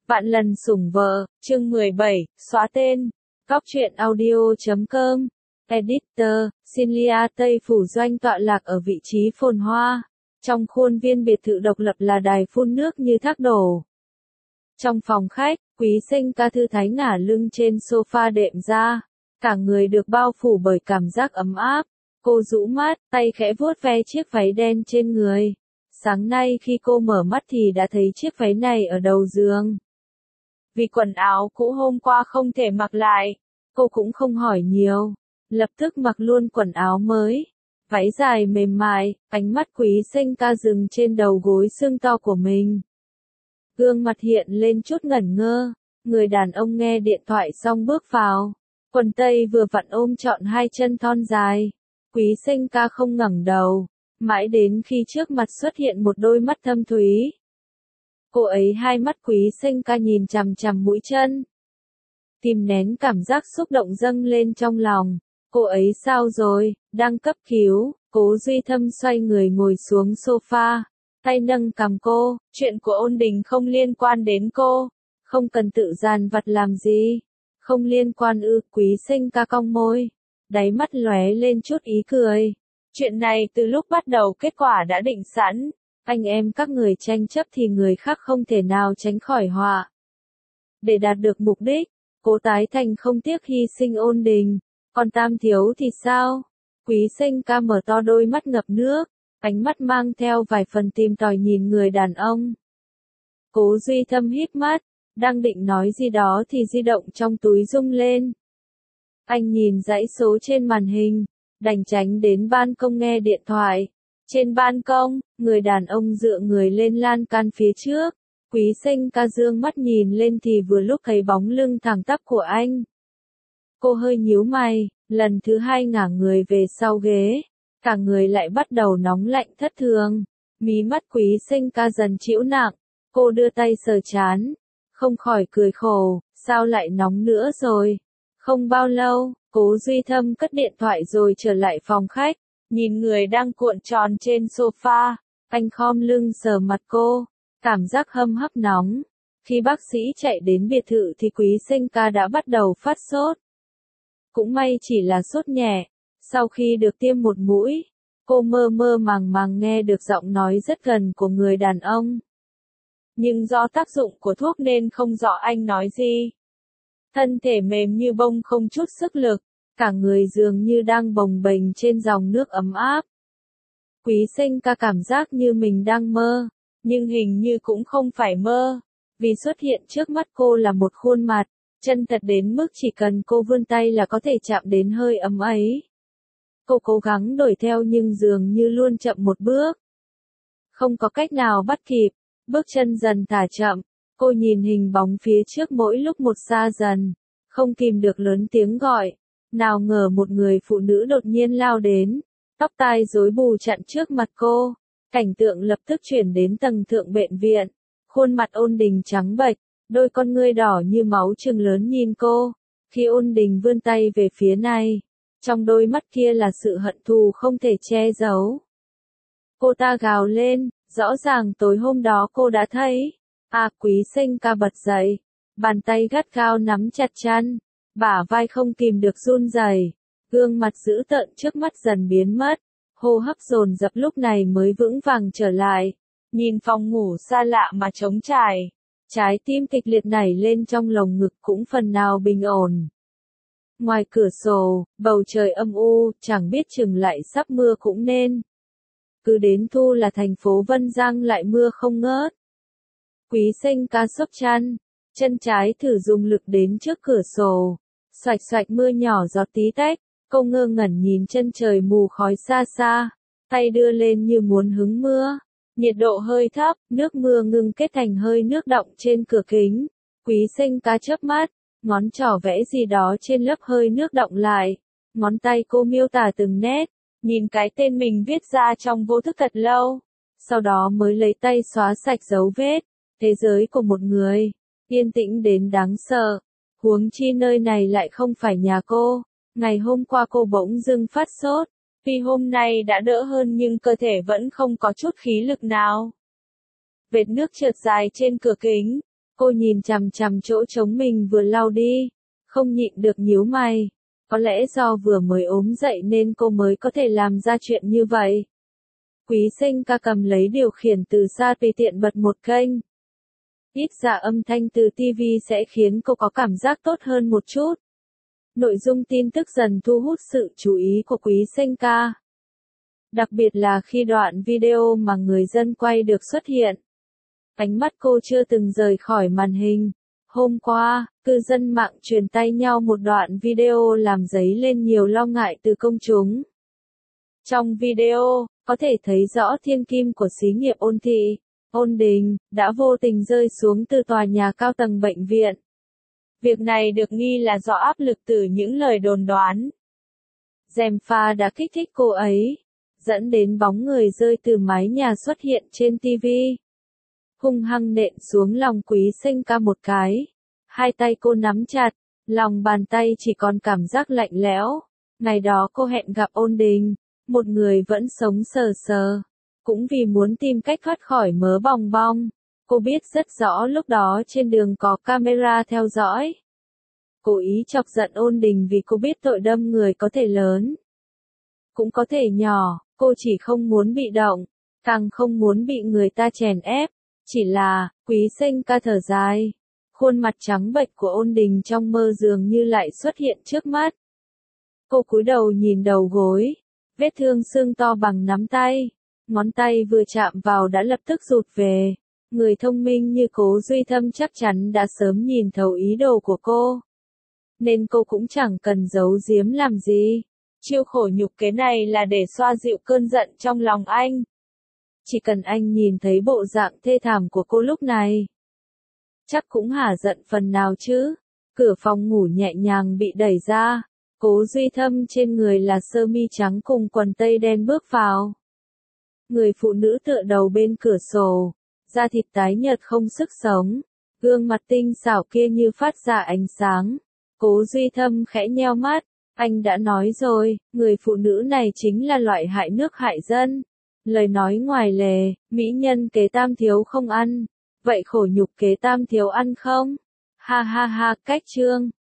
Vạn lần sủng vợ, chương 17, xóa tên. Góc truyện audio.com. Editor, Sinlia Tây Phủ Doanh tọa lạc ở vị trí phồn hoa. Trong khuôn viên biệt thự độc lập là đài phun nước như thác đổ. Trong phòng khách, Quý Sinh ca thư thái ngả lưng trên sofa đệm ra. Cả người được bao phủ bởi cảm giác ấm áp. Cô rũ mắt, tay khẽ vuốt ve chiếc váy đen trên người. Sáng nay khi cô mở mắt thì đã thấy chiếc váy này ở đầu giường. Vì quần áo cũ hôm qua không thể mặc lại, cô cũng không hỏi nhiều, lập tức mặc luôn quần áo mới. Váy dài mềm mại, ánh mắt Quý Sinh ca dừng trên đầu gối xương to của mình. Gương mặt hiện lên chút ngẩn ngơ, người đàn ông nghe điện thoại xong bước vào. Quần tây vừa vặn ôm trọn hai chân thon dài. Quý Sinh ca không ngẩng đầu, mãi đến khi trước mặt xuất hiện một đôi mắt thâm thúy. Cô ấy hai mắt Quý Sinh ca nhìn chằm chằm mũi chân. Kìm nén cảm giác xúc động dâng lên trong lòng. Cô ấy sao rồi, đang cấp cứu. Cố Duy Thâm xoay người ngồi xuống sofa, tay nâng cằm cô. Chuyện của Ôn Đình không liên quan đến cô, không cần tự dằn vặt làm gì. Không liên quan ư? Quý Sinh ca cong môi, đáy mắt lóe lên chút ý cười. Chuyện này từ lúc bắt đầu kết quả đã định sẵn. Anh em các người tranh chấp thì người khác không thể nào tránh khỏi họa. Để đạt được mục đích, Cố Tái Thành không tiếc hy sinh Ôn Đình. Còn Tam Thiếu thì sao? Quý Sinh ca mở to đôi mắt ngập nước, ánh mắt mang theo vài phần tìm tòi nhìn người đàn ông. Cố Duy Thâm híp mắt, đang định nói gì đó thì di động trong túi rung lên. Anh nhìn dãy số trên màn hình, đành tránh đến ban công nghe điện thoại. Trên ban công, người đàn ông dựa người lên lan can phía trước. Quý Sinh ca dương mắt nhìn lên thì vừa lúc thấy bóng lưng thẳng tắp của anh. Cô hơi nhíu mày, lần thứ hai ngả người về sau ghế. Cả người lại bắt đầu nóng lạnh thất thường. Mí mắt Quý Sinh ca dần chịu nặng. Cô đưa tay sờ trán, không khỏi cười khổ, sao lại nóng nữa rồi? Không bao lâu, Cố Duy Thâm cất điện thoại rồi trở lại phòng khách. Nhìn người đang cuộn tròn trên sofa, anh khom lưng sờ mặt cô, cảm giác hâm hấp nóng. Khi bác sĩ chạy đến biệt thự thì Quý Sinh ca đã bắt đầu phát sốt. Cũng may chỉ là sốt nhẹ, sau khi được tiêm một mũi, cô mơ mơ màng màng nghe được giọng nói rất gần của người đàn ông. Nhưng do tác dụng của thuốc nên không rõ anh nói gì. Thân thể mềm như bông không chút sức lực. Cả người dường như đang bồng bềnh trên dòng nước ấm áp. Quý Sinh ca cảm giác như mình đang mơ, nhưng hình như cũng không phải mơ, vì xuất hiện trước mắt cô là một khuôn mặt, chân thật đến mức chỉ cần cô vươn tay là có thể chạm đến hơi ấm ấy. Cô cố gắng đuổi theo nhưng dường như luôn chậm một bước. Không có cách nào bắt kịp, bước chân dần thả chậm, cô nhìn hình bóng phía trước mỗi lúc một xa dần, không kìm được lớn tiếng gọi. Nào ngờ một người phụ nữ đột nhiên lao đến, tóc tai rối bù chặn trước mặt cô. Cảnh tượng lập tức chuyển đến tầng thượng bệnh viện. Khuôn mặt Ôn Đình trắng bệch, đôi con ngươi đỏ như máu trừng lớn nhìn cô. Khi Ôn Đình vươn tay về phía này, trong đôi mắt kia là sự hận thù không thể che giấu. Cô ta gào lên, rõ ràng tối hôm đó cô đã thấy. Quý Sinh ca bật dậy, bàn tay gắt gao nắm chặt chăn. Bả vai không kìm được run rẩy, gương mặt dữ tợn trước mắt dần biến mất, hô hấp dồn dập lúc này mới vững vàng trở lại. Nhìn phòng ngủ xa lạ mà trống trải, trái tim kịch liệt nảy lên trong lồng ngực cũng phần nào bình ổn. Ngoài cửa sổ, bầu trời âm u, chẳng biết chừng lại sắp mưa cũng nên. Cứ đến thu là thành phố Vân Giang lại mưa không ngớt. Quý Sinh ca xốc chăn, chân trái thử dùng lực đến trước cửa sổ. Xoạch xoạch mưa nhỏ giọt tí tách, cô ngơ ngẩn nhìn chân trời mù khói xa xa, tay đưa lên như muốn hứng mưa. Nhiệt độ hơi thấp, nước mưa ngưng kết thành hơi nước đọng trên cửa kính. Quý Sinh ca chớp mắt, ngón trỏ vẽ gì đó trên lớp hơi nước đọng lại. Ngón tay cô miêu tả từng nét, nhìn cái tên mình viết ra trong vô thức thật lâu. Sau đó mới lấy tay xóa sạch dấu vết. Thế giới của một người, yên tĩnh đến đáng sợ. Huống chi nơi này lại không phải nhà cô. Ngày hôm qua cô bỗng dưng phát sốt. Vì hôm nay đã đỡ hơn nhưng cơ thể vẫn không có chút khí lực nào. Vệt nước trượt dài trên cửa kính. Cô nhìn chằm chằm chỗ trống mình vừa lau đi, không nhịn được nhíu mày. Có lẽ do vừa mới ốm dậy nên cô mới có thể làm ra chuyện như vậy. Quý Sinh ca cầm lấy điều khiển từ xa tùy tiện bật một kênh. Ít ra âm thanh từ TV sẽ khiến cô có cảm giác tốt hơn một chút. Nội dung tin tức dần thu hút sự chú ý của Quý Sinh ca. Đặc biệt là khi đoạn video mà người dân quay được xuất hiện. Ánh mắt cô chưa từng rời khỏi màn hình. Hôm qua, cư dân mạng truyền tay nhau một đoạn video làm dấy lên nhiều lo ngại từ công chúng. Trong video, có thể thấy rõ thiên kim của xí nghiệp Ôn Thị, Ôn Đình, đã vô tình rơi xuống từ tòa nhà cao tầng bệnh viện. Việc này được nghi là do áp lực từ những lời đồn đoán. Gièm pha đã kích thích cô ấy, dẫn đến bóng người rơi từ mái nhà xuất hiện trên TV. Hung hăng nện xuống lòng Quý Sinh ca một cái. Hai tay cô nắm chặt, lòng bàn tay chỉ còn cảm giác lạnh lẽo. Ngày đó cô hẹn gặp Ôn Đình, một người vẫn sống sờ sờ. Cũng vì muốn tìm cách thoát khỏi mớ bòng bong. Cô biết rất rõ lúc đó trên đường có camera theo dõi. Cố ý chọc giận Ôn Đình vì cô biết tội đâm người có thể lớn, cũng có thể nhỏ, cô chỉ không muốn bị động, càng không muốn bị người ta chèn ép. Chỉ là, Quý Sinh ca thở dài. Khuôn mặt trắng bệch của Ôn Đình trong mơ dường như lại xuất hiện trước mắt. Cô cúi đầu nhìn đầu gối, vết thương sưng to bằng nắm tay. Ngón tay vừa chạm vào đã lập tức rụt về. Người thông minh như Cố Duy Thâm chắc chắn đã sớm nhìn thấu ý đồ của cô. Nên cô cũng chẳng cần giấu giếm làm gì. Chiêu khổ nhục kế này là để xoa dịu cơn giận trong lòng anh. Chỉ cần anh nhìn thấy bộ dạng thê thảm của cô lúc này, chắc cũng hả giận phần nào chứ. Cửa phòng ngủ nhẹ nhàng bị đẩy ra. Cố Duy Thâm trên người là sơ mi trắng cùng quần tây đen bước vào. Người phụ nữ tựa đầu bên cửa sổ, da thịt tái nhợt không sức sống, gương mặt tinh xảo kia như phát ra ánh sáng. Cố Duy Thâm khẽ nheo mắt, anh đã nói rồi, người phụ nữ này chính là loại hại nước hại dân. Lời nói ngoài lề, mỹ nhân kế tam thiếu không ăn, vậy khổ nhục kế tam thiếu ăn không? Ha ha ha, cách chương.